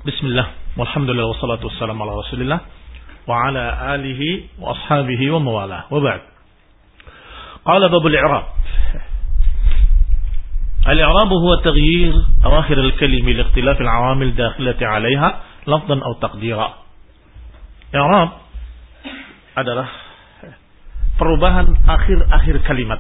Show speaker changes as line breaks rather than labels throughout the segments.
Bismillah, walhamdulillah, wassalatu wassalamu ala rasulillah wa ala alihi wa ashabihi wa mawalah, wa ba'd. Qala babul i'rab. Al-i'rab huwa taghyir awakhir al-kalimi li ikhtilaf al-awamil dakhilati 'alayha lafdhan aw taqdira. I'rab adalah perubahan akhir-akhir kalimat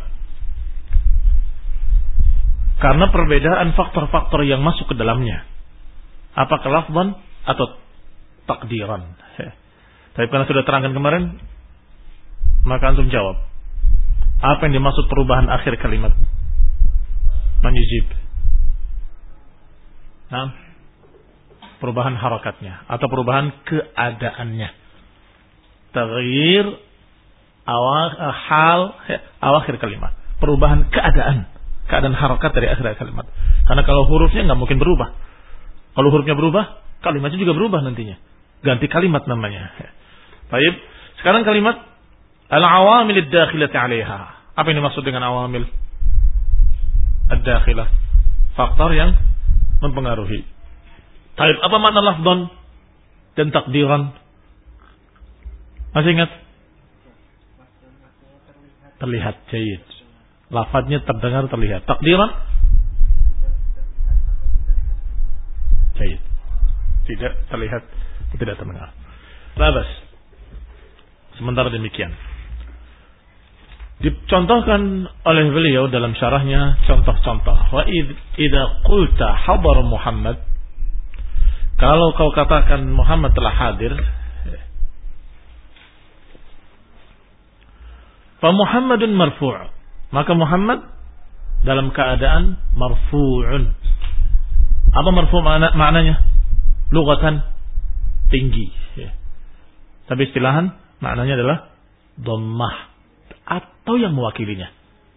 karena perbedaan faktor-faktor yang masuk ke dalamnya. Apakah lafzan atau takdiran? Tapi karena sudah terangkan kemarin, maka antum jawab. Apa yang dimaksud perubahan akhir kalimat? Manjib. Nah, perubahan harakatnya atau perubahan keadaannya. Taghyir awakhir kalimat. Perubahan keadaan harakat dari akhir kalimat. Karena kalau hurufnya nggak mungkin berubah. Kalau hurufnya berubah, kalimatnya juga berubah nantinya. Ganti kalimat namanya. Baik. Sekarang kalimat al-awamil ad-dakhilati 'alaiha. Apa yang dimaksud dengan awamil ad-dakhilah? Faktor yang mempengaruhi. Baik, apa makna lafdhan dan takdiran? Masih ingat? Terlihat, jayid. Lafadznya terdengar, terlihat. Takdiran? Baik. Tidak terlihat, tidak terdengar. Labas. Sementara demikian, dicontohkan oleh beliau dalam syarahnya contoh-contoh. Wa idza qulta hadar Muhammad, kalau kau katakan Muhammad telah hadir, fa Muhammadun marfu', maka Muhammad dalam keadaan marfu'un. Apa marfu' maknanya? Lughatan tinggi. Tapi istilahan maknanya adalah dhammah atau yang mewakilinya.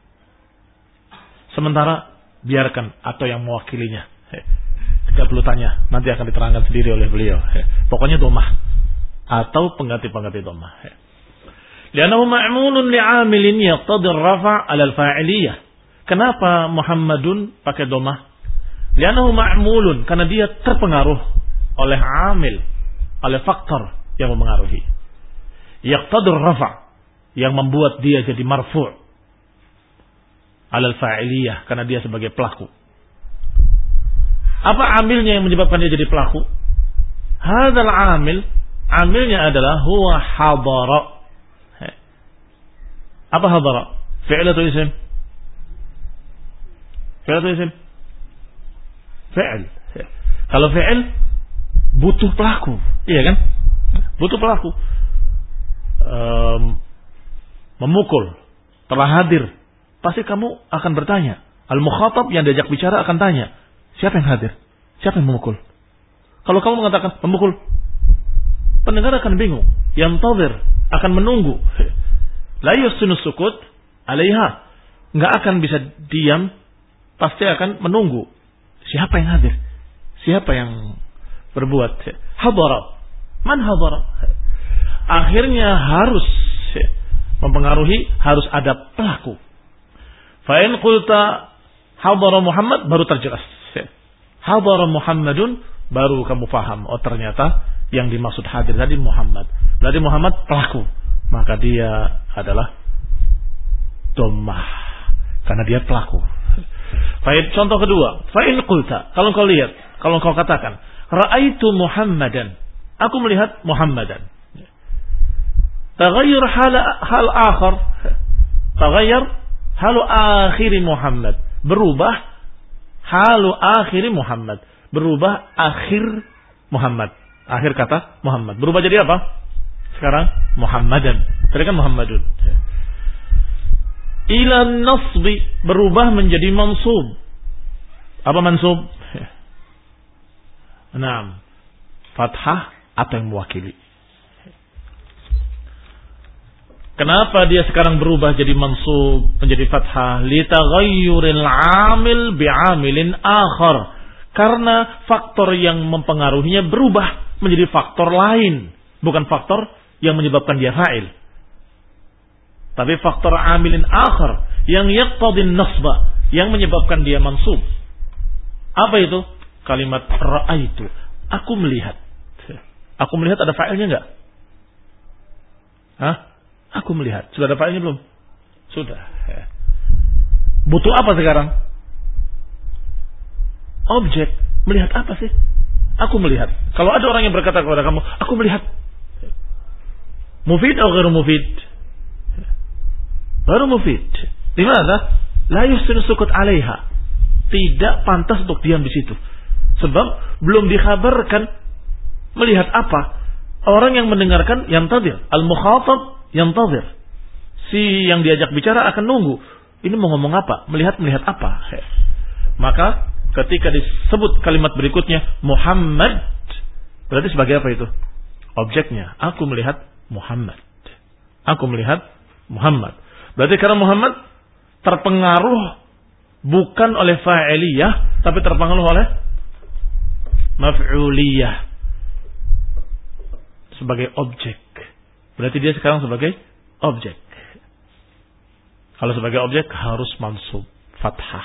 Sementara biarkan atau yang mewakilinya. Tidak perlu tanya, nanti akan diterangkan sendiri oleh beliau. Pokoknya dhammah atau pengganti-pengganti dhammah. Li'annahu ma'mulun li'amilin yaqtadi ar-rafa' 'ala al-fa'iliyah. Kenapa Muhammadun pakai dhammah? Li'annahu ma'mulun, karena dia terpengaruh oleh amil, oleh faktor yang mempengaruhi. Yaqtadir rafa', yang membuat dia jadi marfu' alal fa'iliyah, karena dia sebagai pelaku. Apa amilnya yang menyebabkan dia jadi pelaku? Hadzal amil, amilnya adalah huwa hadara. Apa hadara? Fi'il atau isim? Fi'il atau isim? Fi'il. Kalau fi'il butuh pelaku, iya kan? Butuh pelaku. Memukul, telah hadir. Pasti kamu akan bertanya. Al-mukhatab yang diajak bicara akan tanya, siapa yang hadir? Siapa yang memukul? Kalau kamu mengatakan memukul, pendengar akan bingung. Yantazir, akan menunggu. La yusinu sukut 'alaiha. Enggak akan bisa diam, pasti akan menunggu. Siapa yang hadir? Siapa yang berbuat? Hadara. Man hadara? Akhirnya harus mempengaruhi, harus ada pelaku. Fa in qulta hadara Muhammad, baru terjelas. Hadara Muhammadun, baru kamu paham. Oh, ternyata yang dimaksud hadir tadi Muhammad. Berarti Muhammad pelaku. Maka dia adalah dhammah, karena dia pelaku. Baik, contoh kedua. Fa in qulta, kalau kau lihat, kalau kau katakan, ra'aitu Muhammadan, aku melihat Muhammadan. Taghayyur hal akhar. Taghayyur halu akhir Muhammad. Berubah halu akhir Muhammad. Berubah akhir Muhammad. Akhir kata Muhammad. Berubah jadi apa? Sekarang Muhammadan. Tadi kan Muhammadun. Ila nasbi, berubah menjadi mansub. Apa mansub? Naam. Fathah atau yang mewakili. Kenapa dia sekarang berubah jadi mansub, menjadi fathah? Litaghayyuril 'amil bi'amilin akhar. Karena faktor yang mempengaruhinya berubah menjadi faktor lain, bukan faktor yang menyebabkan dia fa'il. Tapi faktor amilin akhar yang yaqtadin nasba, yang menyebabkan dia mansub. Apa itu? Kalimat ra'aitu. Aku melihat. Aku melihat ada fa'ilnya enggak? Hah? Aku melihat. Sudah ada fa'ilnya belum? Sudah. Butuh apa sekarang? Objek. Melihat apa sih? Aku melihat. Kalau ada orang yang berkata kepada kamu, aku melihat. Mufid atau ghairu mufid? Baru mufid. Di mana? La yusinu sukut 'alaiha. Tidak pantas untuk diam di situ. Sebab belum dikhabarkan melihat apa. Orang yang mendengarkan yantazir. Al-mukhatab yantazir. Si yang diajak bicara akan nunggu. Ini mau ngomong apa? Melihat apa? Maka ketika disebut kalimat berikutnya Muhammad, berarti sebagai apa itu? Objeknya. Aku melihat Muhammad. Aku melihat Muhammad. Berarti karena Muhammad terpengaruh bukan oleh fa'iliyah, tapi terpengaruh oleh maf'uliyah. Sebagai objek. Berarti dia sekarang sebagai objek. Kalau sebagai objek harus mansub, fathah.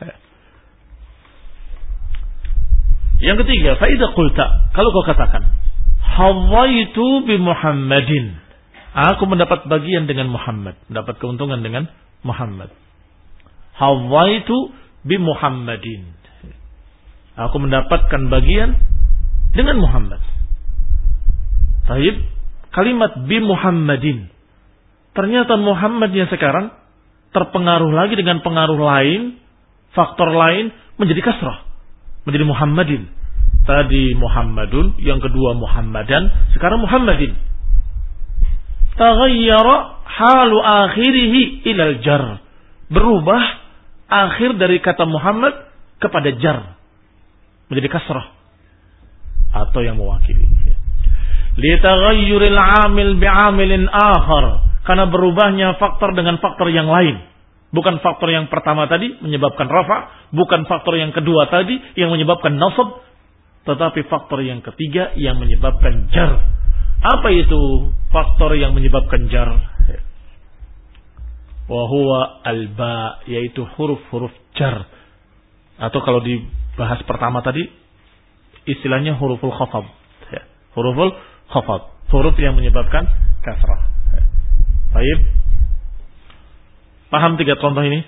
Yang ketiga, faidah qulta, kalau kau katakan, hawaitu bi Muhammadin. Aku mendapat bagian dengan Muhammad, mendapat keuntungan dengan Muhammad. Hawaitu bi Muhammadin. Aku mendapatkan bagian dengan Muhammad. Taib, kalimat bi Muhammadin. Ternyata Muhammad yang sekarang terpengaruh lagi dengan pengaruh lain, faktor lain menjadi kasrah, menjadi Muhammadin. Tadi Muhammadun, yang kedua Muhammadan, sekarang Muhammadin. Taghayyara halu akhirih ilal jar. Berubah akhir dari kata Muhammad kepada jar. Menjadi kasrah. Atau yang mewakili. Litaghayyuril amil bi'amilin akhar. Karena berubahnya faktor dengan faktor yang lain. Bukan faktor yang pertama tadi menyebabkan rafa. Bukan faktor yang kedua tadi yang menyebabkan nasab. Tetapi faktor yang ketiga yang menyebabkan jar. Apa itu faktor yang menyebabkan jar? Wahuwa alba, yaitu huruf-huruf jar. Atau kalau dibahas pertama tadi, istilahnya huruful khafad. Huruful khafad, huruf yang menyebabkan kasrah. Baik. Paham 3 contoh ini?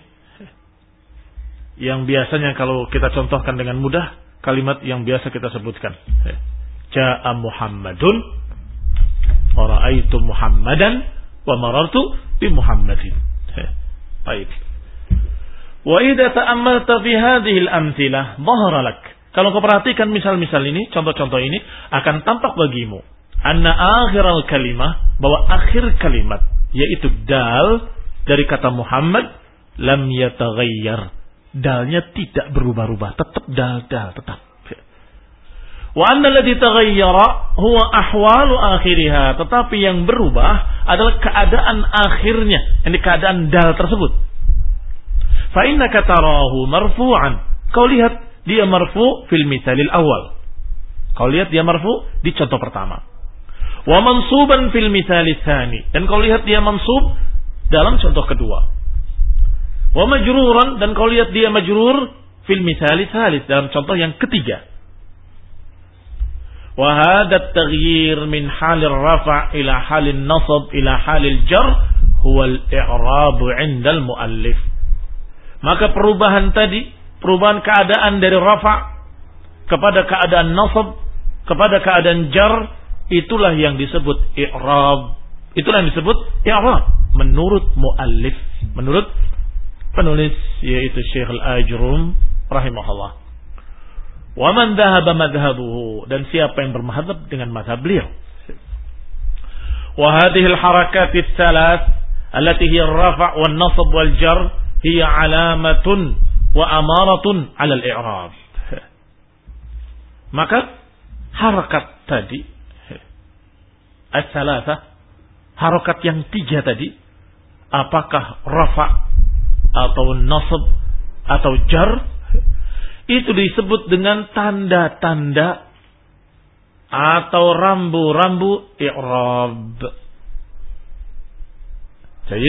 Yang biasanya kalau kita contohkan dengan mudah, kalimat yang biasa kita sebutkan. Ja'a Muhammadun, wa ra'aitu Muhammadan, wa marartu bi Muhammadin. Baik. Wa idza ta'ammalta fi hadhihi al-amthilah, dhahara lak. Kalau kau perhatikan misal-misal ini, contoh-contoh ini, akan tampak bagimu anna akhiral kalimah, bahwa akhir kalimat yaitu dal dari kata Muhammad lam yataghayyar. Dalnya tidak berubah-ubah, tetap dal tetap. Wa anna alladhi taghayyara huwa ahwalu akhiriha, tetapi yang berubah adalah keadaan akhirnya, ini keadaan dal tersebut. Fa innaka tarahu marfu'an. Kau lihat dia marfu' fil mithalil awal. Kau lihat dia marfu' di contoh pertama. Wa mansuban fil mithalis tsani, dan kau lihat dia mansub dalam contoh kedua. Wa majruran, dan kau lihat dia majrur fil mithalis tsalits, dalam contoh yang ketiga. Wa hadha at-taghyir min halir rafa' ila halin nasab ila halil jar huwa al-i'rab 'inda al-muallif. Maka perubahan tadi, perubahan keadaan dari rafa' kepada keadaan nasab kepada keadaan jar, itulah yang disebut i'rab. Itulah yang disebut i'rab menurut muallif, menurut penulis yaitu Syekh Al-Ajrum rahimahullah. Wa man dhahaba madhhabuhu, dan siapa yang bermadhab dengan mazhab beliau. Wa hadhihi al-harakat ats-tsalath allati hiya ar-rafa' wan-nasb wal-jar hiya 'alamatun wa amaratun 'ala al-i'rab. Maka harakat tadi ats-tsalatsah, harakat yang 3 tadi, apakah rafa' atau nasb atau jar, itu disebut dengan tanda-tanda atau rambu-rambu i'rab. Jadi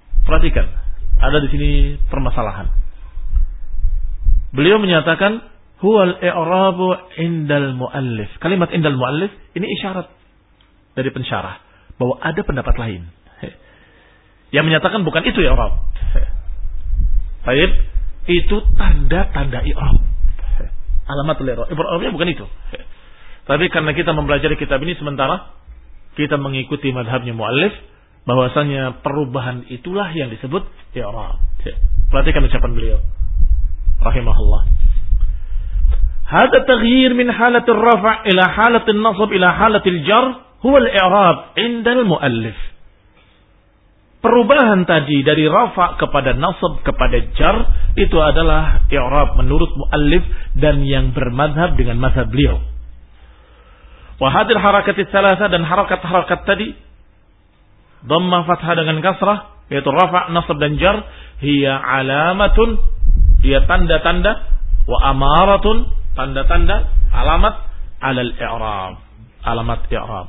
perhatikan, ada di sini permasalahan. Beliau menyatakan huwal i'rabu indal muallif. Kalimat indal muallif ini isyarat dari pensyarah bahwa ada pendapat lain yang menyatakan bukan itu i'rab. Baik, itu tanda-tanda i'rab. Alamatul i'rab. I'rabnya bukan itu. Tapi karena kita mempelajari kitab ini sementara kita mengikuti madhabnya muallif, bahwasanya perubahan itulah yang disebut i'rab. Perhatikan ucapan beliau rahimahullah. Hada taghyir min halatir rafa' ila halatin nasab ila halatil jar huwa al-i'rab 'inda al-muallif. Perubahan tadi dari rafa' kepada nasab kepada jar itu adalah i'rab menurut muallif dan yang bermadhab dengan mazhab beliau. Wa hadil harakatis salasa, dan harakat-harakat tadi dhammah fathah dengan kasrah yaitu rafa', nasab dan jar, hiya alamatun, dia tanda-tanda, wa amaratun, tanda-tanda, alamat alal i'rab, alamat i'rab.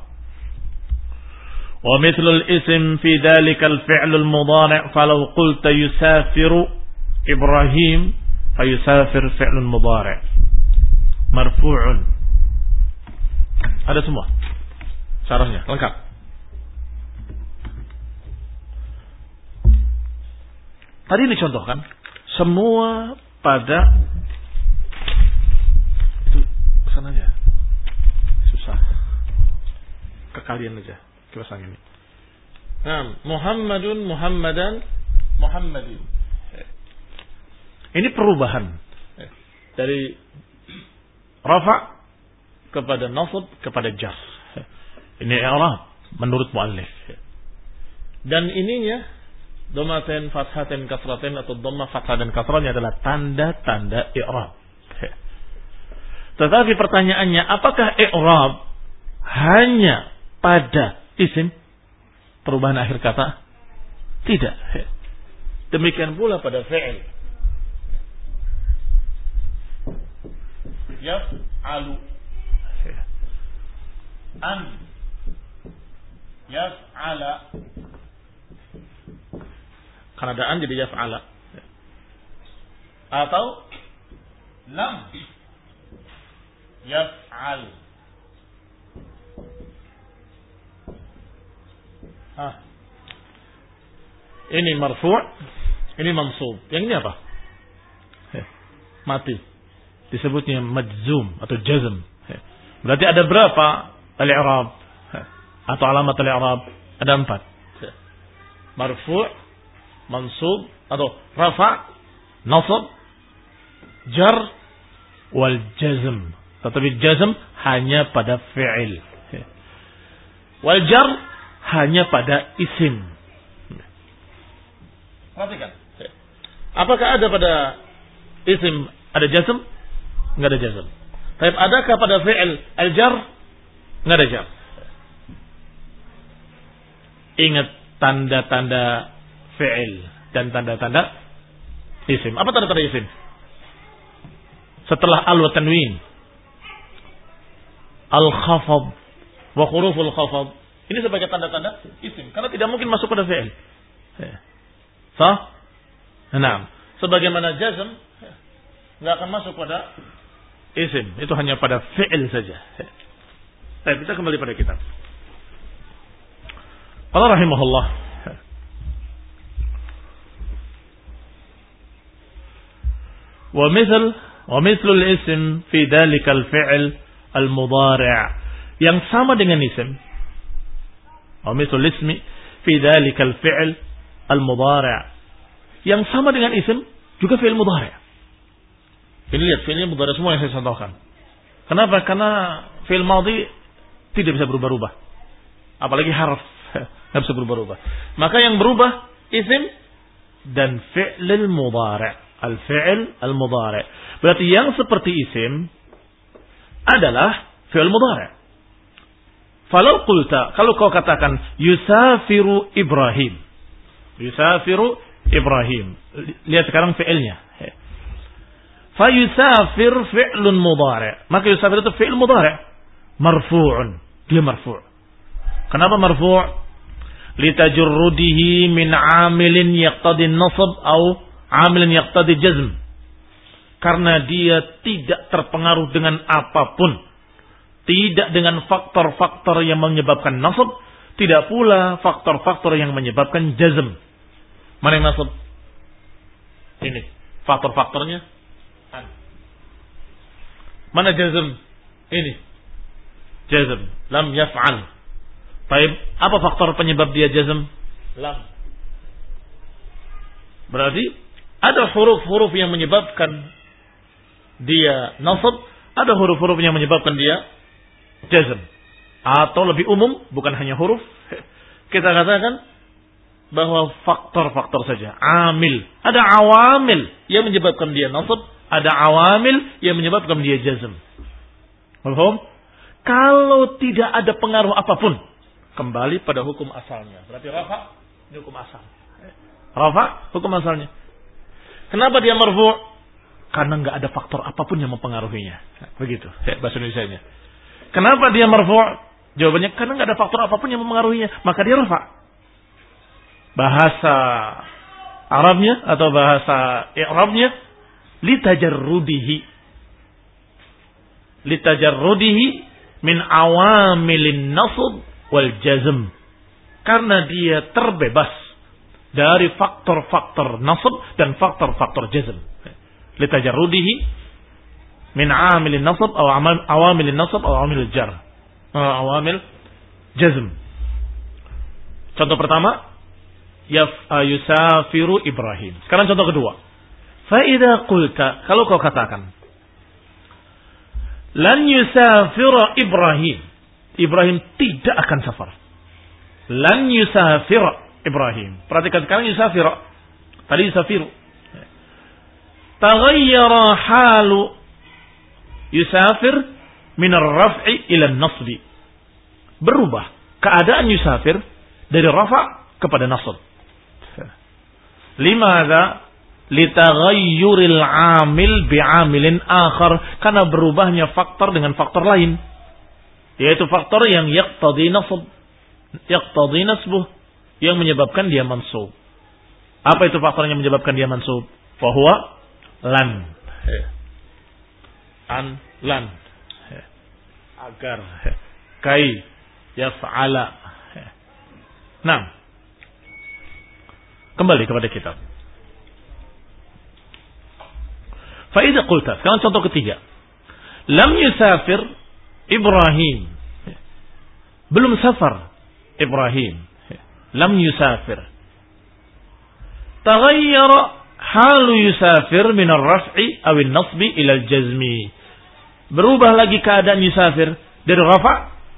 Wa mithlul ism fi dhalika al-fi'l al-mudhari' falau qulta yusafiru Ibrahim fa yusafir fi'l mudhari' marfu'un. Ada semua syarahnya lengkap. Tadi dicontohkan semua pada itu kesananya susah, kekalian aja kebasaan ini. Nah, Muhammadun, Muhammadan, Muhammadin. Ini perubahan dari rafa kepada nasab kepada jar. Ini i'rab menurut muallif. Dan ininya dhammatain, fathatain, kasratain atau dhammah, fathah dan kasrahnya adalah tanda-tanda i'rab. Tetapi pertanyaannya, apakah i'rab hanya pada isim, perubahan akhir kata? Tidak. Demikian pula pada fi'il. Yaf'alu, an, yaf'ala, karena ada an jadi yaf'ala, atau lam yaf'al. Ini marfu', ini mansub. Yang ini apa? Mati. Disebutnya majzum atau jazm. Berarti ada berapa al-i'rab atau alamat al-i'rab? Ada 4. Marfu', mansub atau rafa', nasab, jar, wal jazm. Tetapi jazm hanya pada fi'il. Wal jar hanya pada isim. Perhatikan. Apakah ada pada isim ada jazm? Enggak ada jazm. Tapi adakah pada fi'il al-jar? Enggak ada jar. Ingat tanda-tanda fi'il dan tanda-tanda isim. Apa tanda-tanda isim? Setelah al wa tanwin, al-khafad wa huruful khafad. Ini sebagai tanda-tanda isim karena tidak mungkin masuk pada fi'il. Sah? Nah, sebagaimana jazm enggak akan masuk pada isim, itu hanya pada fi'il saja. Baik, kita kembali pada kitab. Allah rahimahullah. Wa mithlul ism fi dhalika al-fi'l al-mudhari', yang sama dengan isim. Wa mithlul ismi fi dhalika al-fi'l al-mudhari', yang sama dengan isim juga fi'il mudhari'. Ini lihat fi'ilnya mudhari' semua yang saya contohkan. Kenapa? Karena fi'il madhi tidak bisa berubah-ubah. Apalagi harf tidak bisa berubah-ubah. Maka yang berubah isim dan fi'il mudhari'. Al-fi'il al-mudhari'. Berarti yang seperti isim adalah fi'il mudhari'. Falau qulta, kalau kau katakan yusafiru Ibrahim. Yusafiru Ibrahim. Lihat sekarang fi'ilnya. Fa yusafir fi'lun mudhari'. Maka yusafir itu fi'il mudhari'. Marfu'un. Dia marfu'. Kenapa marfu'? Litajurrudihi min 'amilin yaqtadi an-nasb atau 'amilin yaqtadi jazm. Karena dia tidak terpengaruh dengan apapun. Tidak dengan faktor-faktor yang menyebabkan nasab. Tidak pula faktor-faktor yang menyebabkan jazm. Mana yang nasab? Ini. Faktor-faktornya. Mana jazm? Ini. Jazm. Lam yaf'al. Baik. Apa faktor penyebab dia jazm? Lam. Berarti ada huruf-huruf yang menyebabkan dia nasab. Ada huruf-huruf yang menyebabkan dia jazm. Atau lebih umum, bukan hanya huruf. Kita katakan bahwa faktor-faktor saja. Amil. Ada awamil yang menyebabkan dia nasab. Ada awamil yang menyebabkan dia jazm. Paham? Kalau tidak ada pengaruh apapun, kembali pada hukum asalnya. Berarti rafa, ini hukum asal. Rafa, hukum asalnya. Kenapa dia marfu'? Karena nggak ada faktor apapun yang mempengaruhinya. Begitu, bahasa Indonesianya. Kenapa dia marfu'? Jawabannya karena nggak ada faktor apapun yang mempengaruhinya, maka dia rafa. Bahasa Arabnya atau bahasa I'rabnya litajarrudihi min awamilin nasb wal jazm. Karena dia terbebas dari faktor-faktor nasb dan faktor-faktor jazm. Litajarrudihi min amilin nasb atau awamilin nasb atau awamil jar. Awamil jazm. Contoh pertama, yusafiru Ibrahim. Sekarang contoh kedua. Fa idza qulta, kalau kau katakan lan yusafira Ibrahim. Ibrahim tidak akan safar. Lan yusafira Ibrahim. Perhatikan sekarang yusafira. Tadi yusafiru. Taghayyara halu yusafir min ar-raf'i ila an-nasbi. Berubah keadaan yusafir dari rafa' kepada nasb. Limadza? Litaghayyuril amil bi'amilin akhar, karena berubahnya faktor dengan faktor lain, yaitu faktor yang yaqtadi nasbuh, yang menyebabkan dia mansub. Apa itu faktor yang menyebabkan dia mansub? Fahuwa lan. Lan. Agar. Kai. Yaf'ala. Nah. Kembali kepada kitab. Faidah qulta. Sekarang contoh ketiga. Lam yusafir Ibrahim. Belum safar Ibrahim. Lam yusafir. Taghayyara halu yusafir min ar-raf'i aw an-nasbi ila al-jazmi. Berubah lagi keadaan yusafir dari rafa'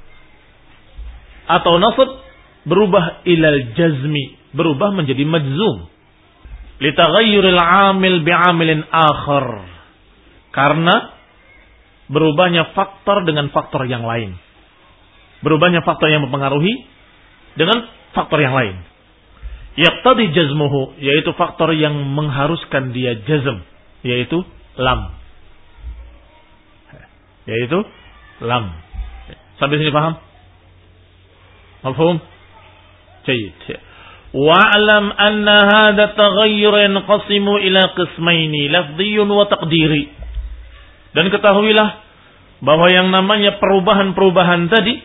atau nasb, berubah ila al-jazmi, berubah menjadi majzum. Litaghayyuril amil bi'amilin akhar, karena berubahnya faktor dengan faktor yang lain. Berubahnya faktor yang mempengaruhi dengan faktor yang lain. Yaqtadi jazmuhu, yaitu faktor yang mengharuskan dia jazm, yaitu lam. Sampai sini paham? Mafhum? Jayyid. Wa'lam anna hadha taghayyur yanqasimu ila qismaini, lafdhiyyun wa taqdiri. Dan ketahuilah bahwa yang namanya perubahan-perubahan tadi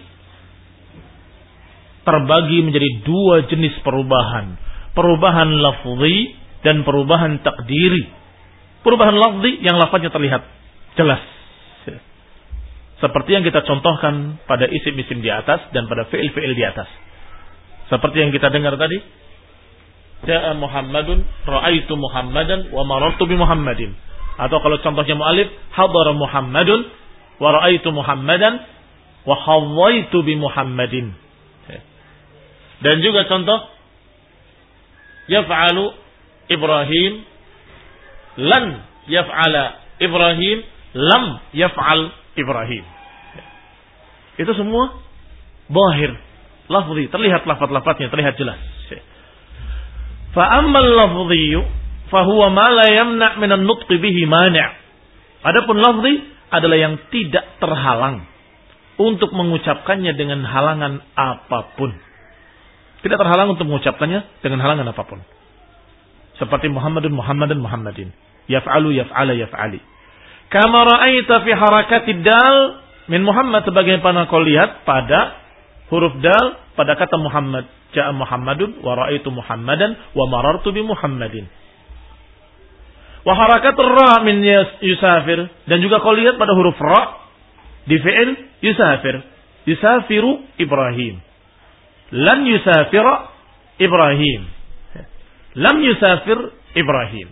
terbagi menjadi dua jenis perubahan. Perubahan lafzi dan perubahan takdiri. Perubahan lafzi yang lafaznya terlihat jelas, seperti yang kita contohkan pada isim-isim di atas dan pada fi'il-fi'il di atas. Seperti yang kita dengar tadi, Ja'a Muhammadun, ra'aitu Muhammadan, wa marartu bi Muhammadin. Atau kalau contohnya mu'alif, hadara Muhammadun, wa ra'aitu Muhammadan, wa hawaitu bi Muhammadin. Dan juga contoh, yaf'alu Ibrahim, lan yaf'ala Ibrahim, lam yaf'al Ibrahim. Itu semua zahir, lafzi, terlihat lafaz-lafaznya terlihat jelas. Fa ammal lafzi fa huwa ma la yamna' min an-nutq bihi mani'. Adapun lafzi adalah yang tidak terhalang untuk mengucapkannya dengan halangan apapun. Tidak terhalang untuk mengucapkannya dengan halangan apapun. Seperti Muhammadun, Muhammadan, Muhammadin. Yaf'alu, yaf'ala, yaf'ali. Kama ra'aita fi harakatid dal min Muhammad, sebagaimana kau lihat pada huruf dal pada kata Muhammad. Ja'a Muhammadun wa ra'aitu Muhammadan wa marartu bi Muhammadin. Wa harakatur ra min yusafir, dan juga kau lihat pada huruf ra di fi'il yusafir. Yusafiru Ibrahim. Lan yusafira Ibrahim. Lam yusafir Ibrahim.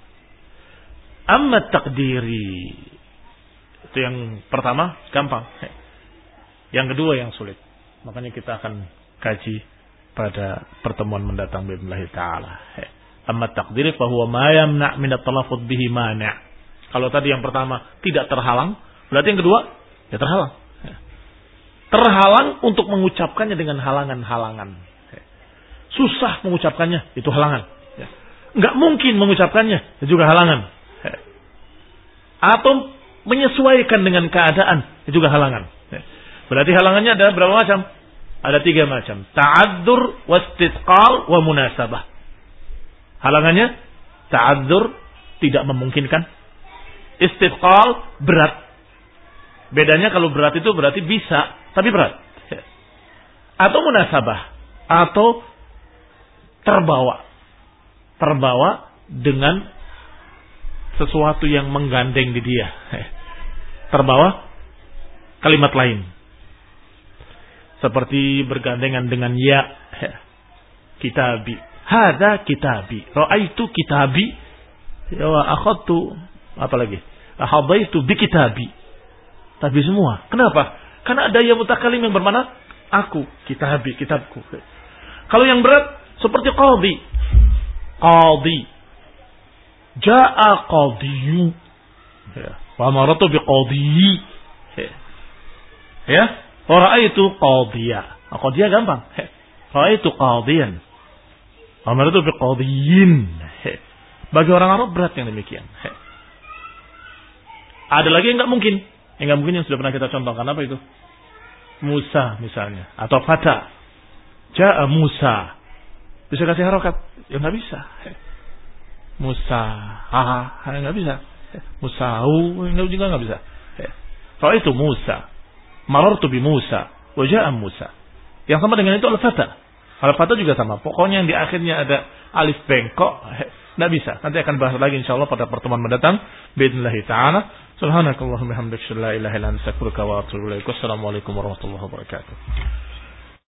Amma taqdiri, itu yang pertama gampang. Yang kedua yang sulit. Makanya kita akan kaji pada pertemuan mendatang billahi taala. Amma taqdiri fa huwa ma yamna' min at-talaffuz bihi mani'. Kalau tadi yang pertama tidak terhalang, berarti yang kedua ya terhalang. Terhalang untuk mengucapkannya dengan halangan-halangan. Susah mengucapkannya, itu halangan. Enggak mungkin mengucapkannya, itu juga halangan. Atau menyesuaikan dengan keadaan, itu juga halangan. Berarti halangannya ada berapa macam? Ada 3 macam. Ta'addur, wastithqal, wa munasabah. Halangannya ta'addur, tidak memungkinkan. Istithqal, berat. Bedanya kalau berat itu berarti bisa, tapi berat. Atau munasabah, atau terbawa. Terbawa dengan sesuatu yang menggandeng di dia. Terbawa kalimat lain. Seperti bergandengan dengan ya. Kitabi. Hadza kitabi. Ra'aitu kitabi. Wa akhadtu. Apa lagi? Ahadaitu bi kitabi. Tapi semua. Kenapa? Karena ada ya mutakallim yang bermakna aku. Kitabi. Kitabku. Kalau yang berat. Seperti qadhi. Qadhi. Ja'a qadhiyu. Wa maratu bi qadhiyi. Ya. Wa ra'aitu qadhiya. Qadhiya gampang. Ra'aitu qadhiyan. Wa maratu bi qadhiyin. Bagi orang Arab berat yang demikian. Ada lagi yang enggak mungkin. Yang enggak mungkin yang sudah pernah kita contohkan, apa itu? Musa misalnya. Atau Fata. Ja'a Musa. Bisa kasih harokat? Ya enggak bisa. Musa, nggak bisa. Musa'u, juga nggak bisa. Kalau itu Musa, marartu bi Musa, wajah Musa. Yang sama dengan itu al-fata. Al-fata juga sama. Pokoknya yang di akhirnya ada alif bengkok, nggak bisa. Nanti akan bahas lagi insyaallah pada pertemuan mendatang. Bismillah taala. Subhanakallahumma hamdaka la ilaha illa anta astaghfiruka wa atubu ilaik. Wassalamualaikum warahmatullahi wabarakatuh.